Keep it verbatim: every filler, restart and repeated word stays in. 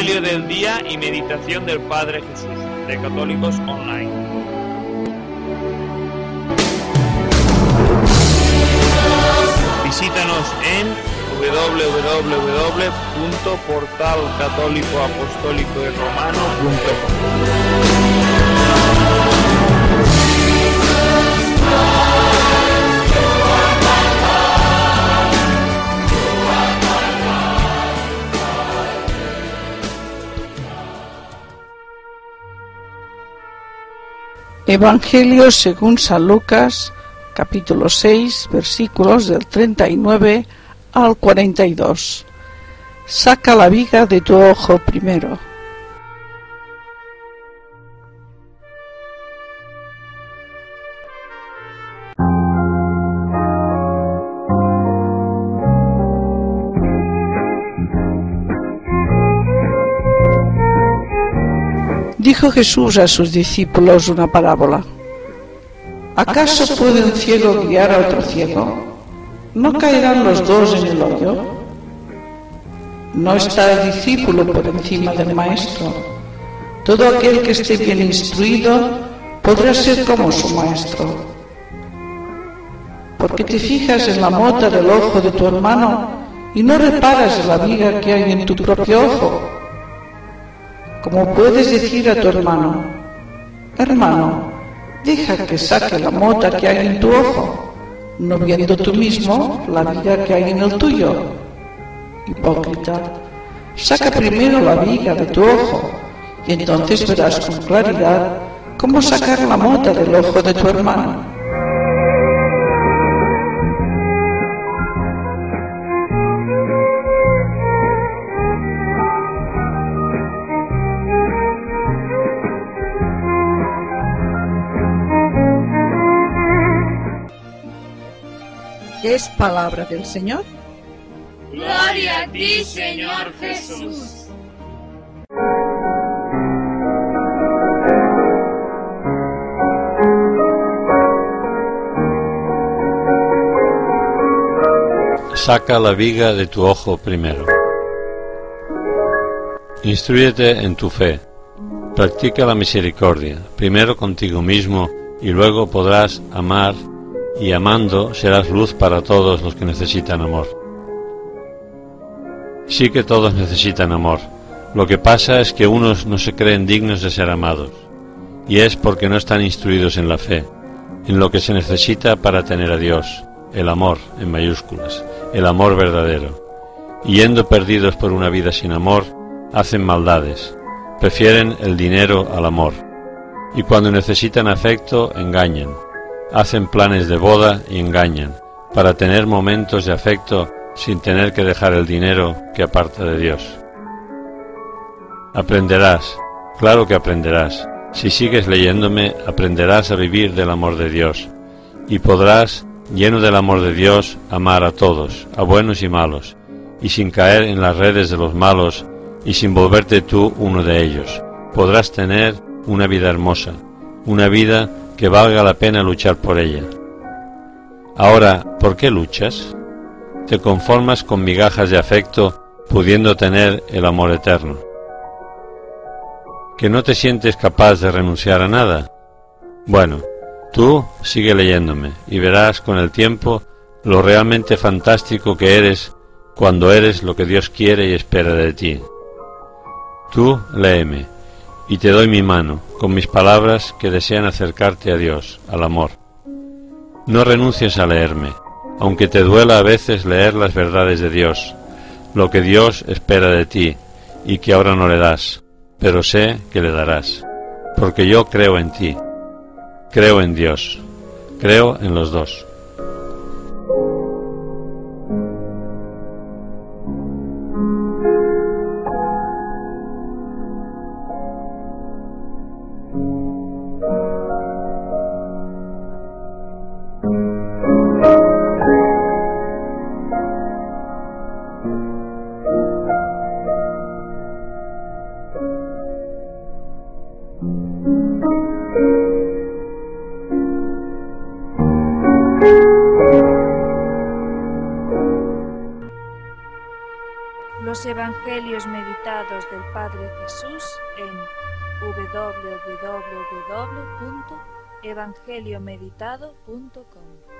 Evangelio del día y meditación del Padre Jesús, de Católicos Online. Visítanos en doble u doble u doble u punto portal católico apostólico y romano punto com. Evangelio según San Lucas, capítulo seis, versículos del treinta y nueve al cuarenta y dos. Saca la viga de tu ojo primero. Dijo Jesús a sus discípulos una parábola. ¿Acaso puede un ciego guiar a otro ciego? ¿No caerán los dos en el hoyo? No está el discípulo por encima del maestro. Todo aquel que esté bien instruido podrá ser como su maestro. ¿Por qué te fijas en la mota del ojo de tu hermano y no reparas en la viga que hay en tu propio ojo? ¿Cómo puedes decir a tu hermano: hermano, deja que saque la mota que hay en tu ojo, no viendo tú mismo la viga que hay en el tuyo? Hipócrita, saca primero la viga de tu ojo, y entonces verás con claridad cómo sacar la mota del ojo de tu hermano. Es palabra del Señor. Gloria a ti, Señor Jesús. Saca la viga de tu ojo primero. Instrúyete en tu fe. Practica la misericordia, primero contigo mismo, y luego podrás amar, y amando serás luz para todos los que necesitan amor. Sí que todos necesitan amor. Lo que pasa es que unos no se creen dignos de ser amados, y es porque no están instruidos en la fe, en lo que se necesita para tener a Dios, el amor, en mayúsculas, el amor verdadero. Y yendo perdidos por una vida sin amor, hacen maldades, prefieren el dinero al amor, y cuando necesitan afecto, engañan. Hacen planes de boda y engañan, para tener momentos de afecto sin tener que dejar el dinero que aparta de Dios. Aprenderás, claro que aprenderás. Si sigues leyéndome, aprenderás a vivir del amor de Dios, y podrás, lleno del amor de Dios, amar a todos, a buenos y malos, y sin caer en las redes de los malos, y sin volverte tú uno de ellos. Podrás tener una vida hermosa, una vida que valga la pena luchar por ella. Ahora, ¿por qué luchas? ¿Te conformas con migajas de afecto, pudiendo tener el amor eterno? ¿Que no te sientes capaz de renunciar a nada? Bueno, tú sigue leyéndome, y verás con el tiempo lo realmente fantástico que eres cuando eres lo que Dios quiere y espera de ti. Tú léeme, y te doy mi mano, con mis palabras que desean acercarte a Dios, al amor. No renuncies a leerme, aunque te duela a veces leer las verdades de Dios, lo que Dios espera de ti, y que ahora no le das, pero sé que le darás, porque yo creo en ti, creo en Dios, creo en los dos. los Evangelios meditados del Padre Jesús en w w w punto evangeliomeditado punto com.